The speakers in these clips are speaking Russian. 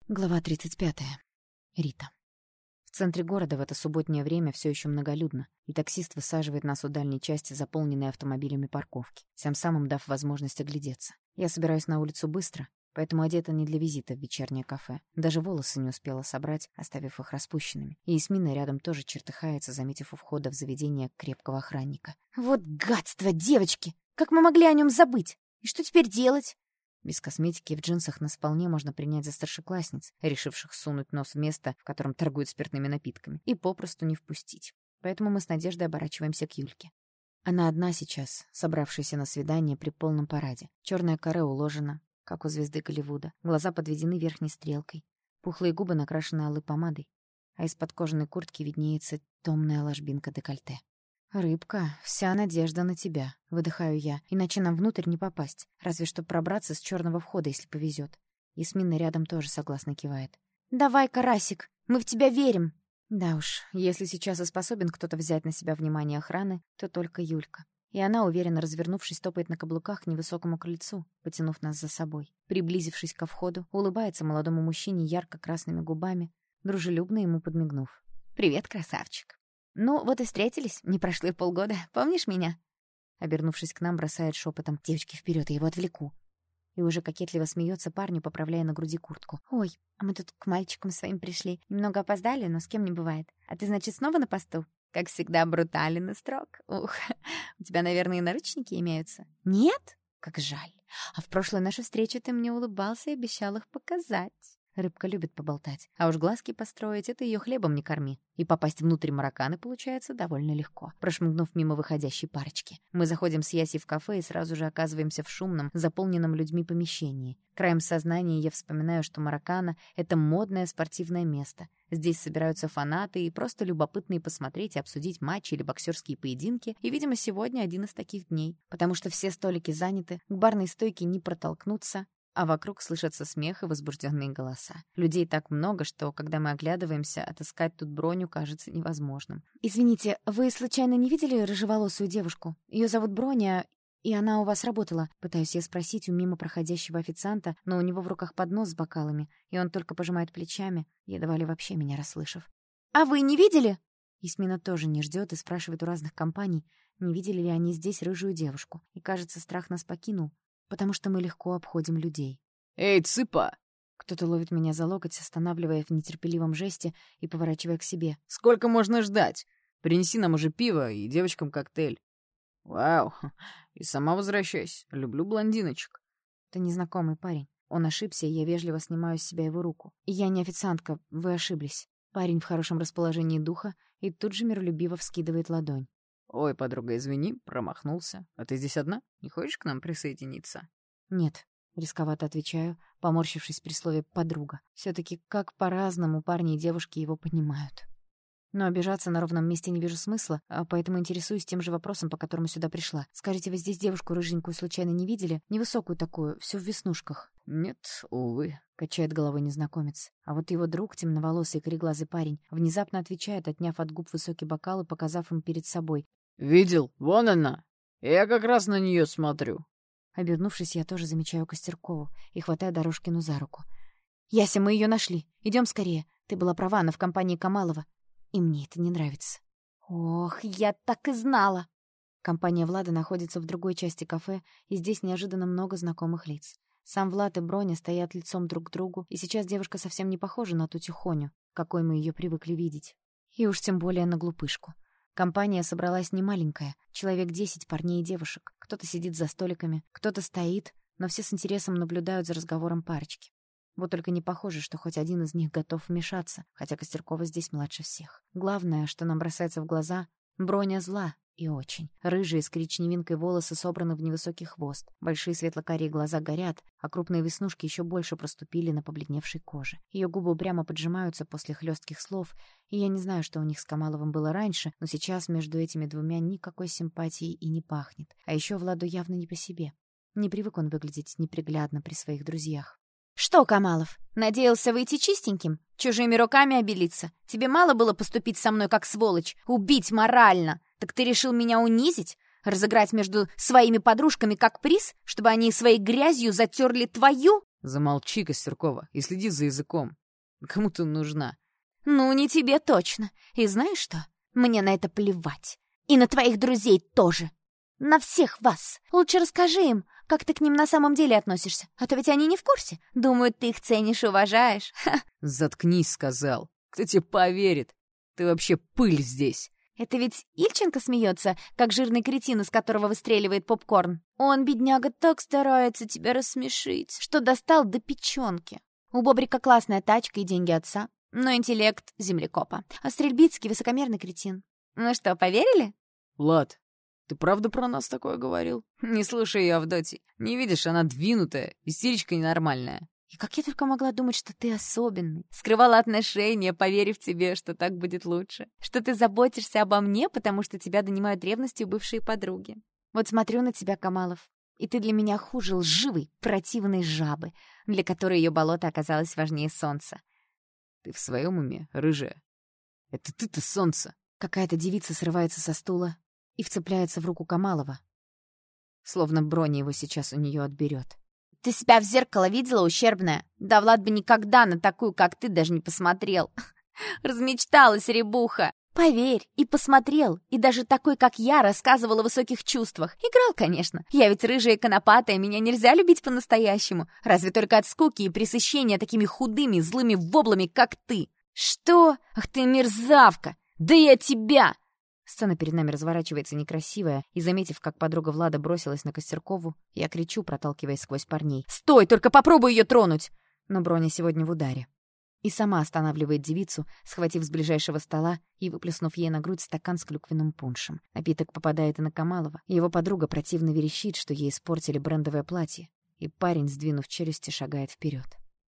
Глава 35. Рита. В центре города в это субботнее время все еще многолюдно, и таксист высаживает нас у дальней части, заполненной автомобилями парковки, тем самым дав возможность оглядеться. Я собираюсь на улицу быстро, поэтому одета не для визита в вечернее кафе. Даже волосы не успела собрать, оставив их распущенными. И Ясмина рядом тоже чертыхается, заметив у входа в заведение крепкого охранника. «Вот гадство, девочки! Как мы могли о нем забыть? И что теперь делать?» Без косметики и в джинсах нас вполне можно принять за старшеклассниц, решивших сунуть нос в место, в котором торгуют спиртными напитками, и попросту не впустить. Поэтому мы с Надеждой оборачиваемся к Юльке. Она одна сейчас, собравшаяся на свидание при полном параде. Черное каре уложено, как у звезды Голливуда. Глаза подведены верхней стрелкой. Пухлые губы накрашены алой помадой. А из-под кожаной куртки виднеется томная ложбинка декольте. «Рыбка, вся надежда на тебя», — выдыхаю я, иначе нам внутрь не попасть, разве что пробраться с черного входа, если повезет. Ясмина рядом тоже согласно кивает. «Давай, Карасик, мы в тебя верим!» Да уж, если сейчас и способен кто-то взять на себя внимание охраны, то только Юлька. И она, уверенно развернувшись, топает на каблуках к невысокому крыльцу, потянув нас за собой. Приблизившись ко входу, улыбается молодому мужчине ярко-красными губами, дружелюбно ему подмигнув. «Привет, красавчик!» «Ну, вот и встретились, не прошло и полгода. Помнишь меня?» Обернувшись к нам, бросает шепотом: «Девочки, вперед, я его отвлеку!» И уже кокетливо смеется парню, поправляя на груди куртку. «Ой, а мы тут к мальчикам своим пришли. Немного опоздали, но с кем не бывает. А ты, значит, снова на посту? Как всегда, брутален и строг. Ух, у тебя, наверное, и наручники имеются?» «Нет? Как жаль. А в прошлую нашу встречу ты мне улыбался и обещал их показать». Рыбка любит поболтать, а уж глазки построить — это ее хлебом не корми. И попасть внутрь марокканы получается довольно легко, прошмыгнув мимо выходящей парочки. Мы заходим с Ясей в кафе и сразу же оказываемся в шумном, заполненном людьми помещении. Краем сознания я вспоминаю, что мароккана — это модное спортивное место. Здесь собираются фанаты и просто любопытные посмотреть и обсудить матчи или боксерские поединки, и, видимо, сегодня один из таких дней, потому что все столики заняты, к барной стойке не протолкнуться, а вокруг слышатся смех и возбужденные голоса. Людей так много, что, когда мы оглядываемся, отыскать тут Броню кажется невозможным. «Извините, вы случайно не видели рыжеволосую девушку? Ее зовут Броня, и она у вас работала». Пытаюсь я спросить у мимо проходящего официанта, но у него в руках поднос с бокалами, и он только пожимает плечами, едва ли вообще меня расслышав. «А вы не видели?» Ясмина тоже не ждет и спрашивает у разных компаний, не видели ли они здесь рыжую девушку. И, кажется, страх нас покинул, потому что мы легко обходим людей. «Эй, цыпа!» Кто-то ловит меня за локоть, останавливая в нетерпеливом жесте и поворачивая к себе. «Сколько можно ждать? Принеси нам уже пиво и девочкам коктейль». «Вау, и сама возвращайся. Люблю блондиночек». Это незнакомый парень. Он ошибся, и я вежливо снимаю с себя его руку. И я не официантка, вы ошиблись. Парень в хорошем расположении духа и тут же миролюбиво вскидывает ладонь. «Ой, подруга, извини, промахнулся. А ты здесь одна? Не хочешь к нам присоединиться?» «Нет», — рисковато отвечаю, поморщившись при слове «подруга». Все-таки как по-разному парни и девушки его понимают. Но обижаться на ровном месте не вижу смысла, а поэтому интересуюсь тем же вопросом, по которому сюда пришла. «Скажите, вы здесь девушку рыженькую случайно не видели? Невысокую такую, всю в веснушках». «Нет, увы», — качает головой незнакомец. А вот его друг, темноволосый кореглазый парень, внезапно отвечает, отняв от губ высокий бокал и показав им перед собой. «Видел? Вон она. Я как раз на нее смотрю». Обернувшись, я тоже замечаю Костеркову и хватаю Дорожкину за руку. «Яся, мы ее нашли. Идем скорее. Ты была права, она в компании Камалова. И мне это не нравится». «Ох, я так и знала!» Компания Влада находится в другой части кафе, и здесь неожиданно много знакомых лиц. Сам Влад и Броня стоят лицом друг к другу, и сейчас девушка совсем не похожа на ту Тихоню, какой мы ее привыкли видеть. И уж тем более на глупышку. Компания собралась немаленькая, человек 10 парней и девушек. Кто-то сидит за столиками, кто-то стоит, но все с интересом наблюдают за разговором парочки. Вот только не похоже, что хоть один из них готов вмешаться, хотя Костеркова здесь младше всех. Главное, что нам бросается в глаза — Броня зла. И очень. Рыжие с коричневинкой волосы собраны в невысокий хвост. Большие светло-карие глаза горят, а крупные веснушки еще больше проступили на побледневшей коже. Ее губы упрямо поджимаются после хлестких слов, и я не знаю, что у них с Камаловым было раньше, но сейчас между этими двумя никакой симпатии и не пахнет. А еще Владу явно не по себе. Не привык он выглядеть неприглядно при своих друзьях. «Что, Камалов, надеялся выйти чистеньким? Чужими руками обелиться? Тебе мало было поступить со мной как сволочь? Убить морально? Так ты решил меня унизить? Разыграть между своими подружками как приз, чтобы они своей грязью затерли твою?» Замолчи, Костеркова, и следи за языком. Кому ты нужна? Ну, не тебе точно. И знаешь что? Мне на это плевать. И на твоих друзей тоже. На всех вас. Лучше расскажи им, как ты к ним на самом деле относишься. А то ведь они не в курсе. Думают, ты их ценишь и уважаешь. Ха. Заткнись, сказал. Кто тебе поверит? Ты вообще пыль здесь. Это ведь Ильченко смеется, как жирный кретин, из которого выстреливает попкорн. Он, бедняга, так старается тебя рассмешить, что достал до печенки. У Бобрика классная тачка и деньги отца, но интеллект землекопа. А Стрельбицкий — высокомерный кретин. Ну что, поверили? Влад, ты правда про нас такое говорил? Не слушай ее, Авдотья. Не видишь, она двинутая, истеричка ненормальная. И как я только могла думать, что ты особенный. Скрывала отношения, поверив тебе, что так будет лучше. Что ты заботишься обо мне, потому что тебя донимают ревностью бывшие подруги. Вот смотрю на тебя, Камалов, и ты для меня хуже лживой, противной жабы, для которой ее болото оказалось важнее солнца. Ты в своем уме, рыжая? Это ты-то солнце. Какая-то девица срывается со стула и вцепляется в руку Камалова, словно Броня его сейчас у нее отберет. Ты себя в зеркало видела, ущербная? Да Влад бы никогда на такую, как ты, даже не посмотрел. Размечталась рябуха. Поверь, и посмотрел, и даже такой, как я, рассказывал о высоких чувствах. Играл, конечно. Я ведь рыжая и конопатая, меня нельзя любить по-настоящему. Разве только от скуки и пресыщения такими худыми, злыми воблами, как ты. Что? Ах ты мерзавка! Да я тебя! Сцена перед нами разворачивается некрасивая, и, заметив, как подруга Влада бросилась на Костеркову, я кричу, проталкиваясь сквозь парней. «Стой! Только попробуй ее тронуть!» Но Броня сегодня в ударе. И сама останавливает девицу, схватив с ближайшего стола и выплеснув ей на грудь стакан с клюквенным пуншем. Напиток попадает и на Камалова. Его подруга противно верещит, что ей испортили брендовое платье, и парень, сдвинув челюсти, шагает вперед.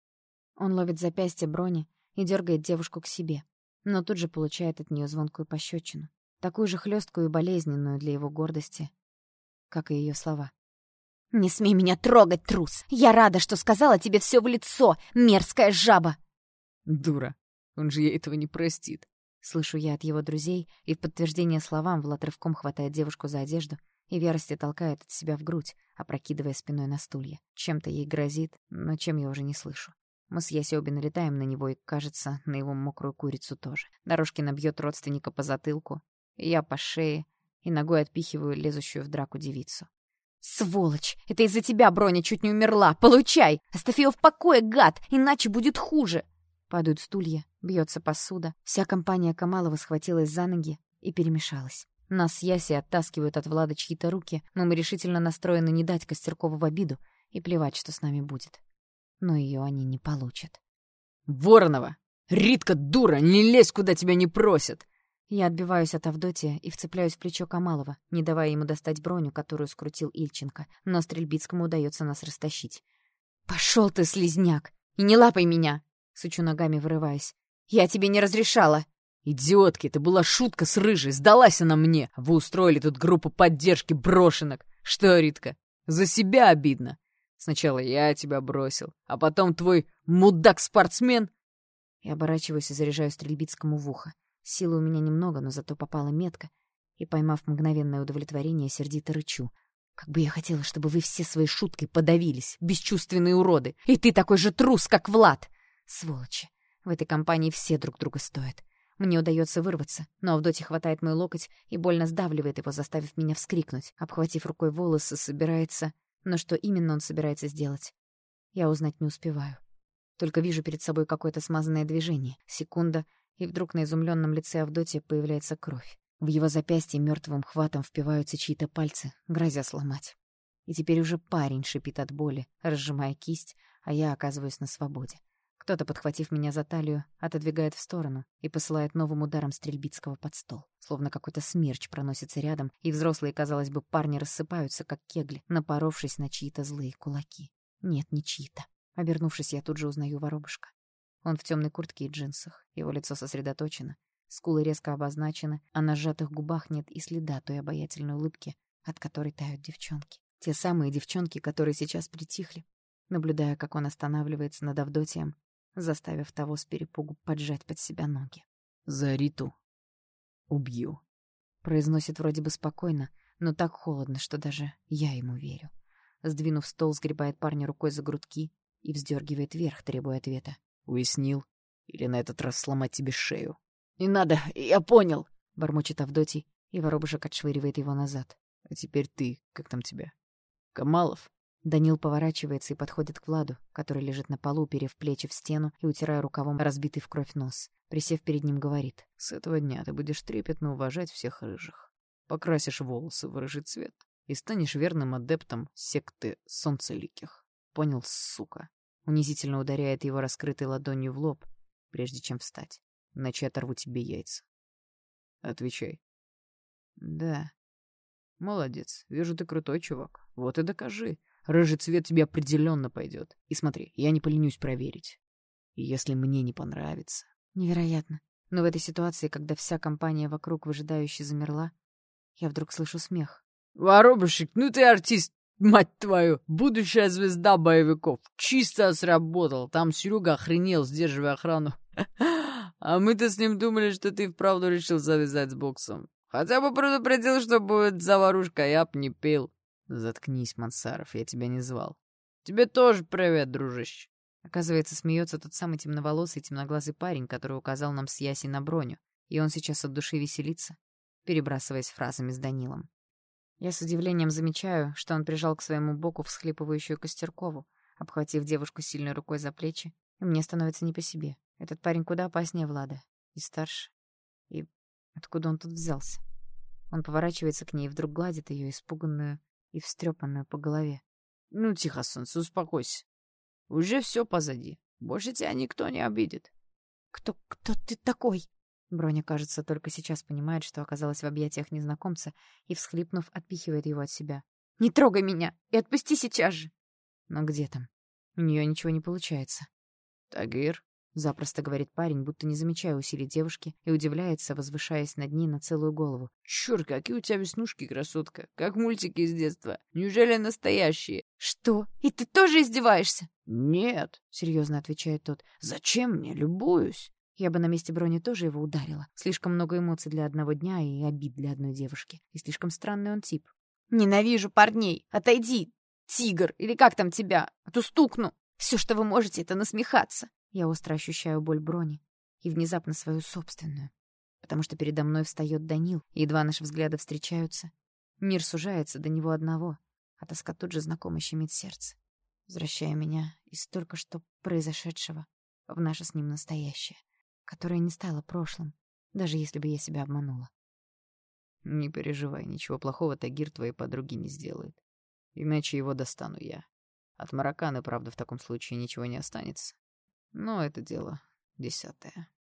Он ловит запястье Брони и дергает девушку к себе, но тут же получает от нее звонкую пощечину. Такую же хлесткую и болезненную для его гордости, как и ее слова. «Не смей меня трогать, трус! Я рада, что сказала тебе все в лицо, мерзкая жаба!» Дура, он же ей этого не простит. Слышу я от его друзей, и в подтверждение словам Влад рывком хватает девушку за одежду и в ярости толкает от себя в грудь, опрокидывая спиной на стулья. Чем-то ей грозит, но чем я уже не слышу. Мы с Яси обе налетаем на него и, кажется, на его мокрую курицу тоже. Дорожкина бьет родственника по затылку, я по шее и ногой отпихиваю лезущую в драку девицу. «Сволочь! Это из-за тебя Броня чуть не умерла! Получай! Оставь ее в покое, гад! Иначе будет хуже!» Падают стулья, бьется посуда. Вся компания Камалова схватилась за ноги и перемешалась. Нас с Яси оттаскивают от Влада чьи-то руки, но мы решительно настроены не дать Костеркову в обиду и плевать, что с нами будет. Но ее они не получат. Воронова! Ритка, дура, не лезь, куда тебя не просят! Я отбиваюсь от Авдотья и вцепляюсь в плечо Камалова, не давая ему достать броню, которую скрутил Ильченко, но Стрельбицкому удается нас растащить. «Пошел ты, слизняк! И не лапай меня!» — сучу ногами, вырываясь. «Я тебе не разрешала!» «Идиотки, это была шутка с рыжей, сдалась она мне! Вы устроили тут группу поддержки брошенок! Что, Ритка, за себя обидно? Сначала я тебя бросил, а потом твой мудак-спортсмен!» Я оборачиваюсь и заряжаю Стрельбицкому в ухо. Силы у меня немного, но зато попала метко, и, поймав мгновенное удовлетворение, сердито рычу. «Как бы я хотела, чтобы вы все своей шуткой подавились, бесчувственные уроды! И ты такой же трус, как Влад!» Сволочи! В этой компании все друг друга стоят. Мне удается вырваться, но Авдотья хватает мой локоть и больно сдавливает его, заставив меня вскрикнуть. Обхватив рукой волосы, собирается... Но что именно он собирается сделать? Я узнать не успеваю. Только вижу перед собой какое-то смазанное движение. Секунда, и вдруг на изумленном лице Авдотьи появляется кровь. В его запястье мертвым хватом впиваются чьи-то пальцы, грозя сломать. И теперь уже парень шипит от боли, разжимая кисть, а я оказываюсь на свободе. Кто-то, подхватив меня за талию, отодвигает в сторону и посылает новым ударом Стрельбицкого под стол. Словно какой-то смерч проносится рядом, и взрослые, казалось бы, парни рассыпаются, как кегли, напоровшись на чьи-то злые кулаки. Нет, не чьи-то. Обернувшись, я тут же узнаю воробушка. Он в темной куртке и джинсах, его лицо сосредоточено, скулы резко обозначены, а на сжатых губах нет и следа той обаятельной улыбки, от которой тают девчонки. Те самые девчонки, которые сейчас притихли, наблюдая, как он останавливается над Авдотьем, заставив того с перепугу поджать под себя ноги. «За Риту убью», — произносит вроде бы спокойно, но так холодно, что даже я ему верю. Сдвинув стол, сгребает парня рукой за грудки и вздергивает вверх, требуя ответа. Уяснил? Или на этот раз сломать тебе шею? «Не надо, я понял!» — бормочет Авдотий, и воробушек отшвыривает его назад. А теперь ты, как там тебя? Камалов? Данил поворачивается и подходит к Владу, который лежит на полу, уперев плечи в стену и утирая рукавом разбитый в кровь нос. Присев перед ним, говорит. С этого дня ты будешь трепетно уважать всех рыжих. Покрасишь волосы в рыжий цвет и станешь верным адептом секты солнцеликих. Понял, сука? Унизительно ударяет его раскрытой ладонью в лоб, прежде чем встать. Иначе я оторву тебе яйца. Отвечай. Да. Молодец. Вижу, ты крутой чувак. Вот и докажи. Рыжий цвет тебе определенно пойдет. И смотри, я не поленюсь проверить. И если мне не понравится... Невероятно. Но в этой ситуации, когда вся компания вокруг выжидающе замерла, я вдруг слышу смех. Воробушек, ну ты артист, мать твою! Будущая звезда боевиков. Чисто сработал. Там Серега охренел, сдерживая охрану. А мы-то с ним думали, что ты вправду решил завязать с боксом. Хотя бы предупредил, что будет заварушка, я б не пил. Заткнись, Мансаров, я тебя не звал. Тебе тоже привет, дружище. Оказывается, смеется тот самый темноволосый, темноглазый парень, который указал нам с Ясей на броню, и он сейчас от души веселится, перебрасываясь фразами с Данилом. Я с удивлением замечаю, что он прижал к своему боку всхлипывающую Костеркову, обхватив девушку сильной рукой за плечи, и мне становится не по себе. Этот парень куда опаснее Влада, и старше. И откуда он тут взялся? Он поворачивается к ней и вдруг гладит ее, испуганную и встрепанную по голове. Ну, тихо, солнце, успокойся. Уже все позади. Больше тебя никто не обидит. Кто ты такой? Броня, кажется, только сейчас понимает, что оказалась в объятиях незнакомца, и, всхлипнув, отпихивает его от себя. «Не трогай меня! И отпусти сейчас же!» Но где там? У нее ничего не получается. «Тагир», — запросто говорит парень, будто не замечая усилий девушки, и удивляется, возвышаясь над ней на целую голову. «Чёрт, какие у тебя веснушки, красотка! Как мультики из детства! Неужели настоящие?» «Что? И ты тоже издеваешься?» «Нет», — серьезно отвечает тот. «Зачем мне? Любуюсь». Я бы на месте Брони тоже его ударила. Слишком много эмоций для одного дня и обид для одной девушки. И слишком странный он тип. «Ненавижу парней! Отойди, тигр! Или как там тебя? А то стукну! Все, что вы можете, это насмехаться!» Я остро ощущаю боль Брони и внезапно свою собственную. Потому что передо мной встает Данил, и едва наши взгляды встречаются. Мир сужается до него одного, а тоска тут же знакомо щемит сердце, возвращая меня из только что произошедшего в наше с ним настоящее, которое не стало прошлым, даже если бы я себя обманула. «Не переживай, ничего плохого Тагир твоей подруге не сделает. Иначе его достану я. От Мараканы, правда, в таком случае ничего не останется. Но это дело 10.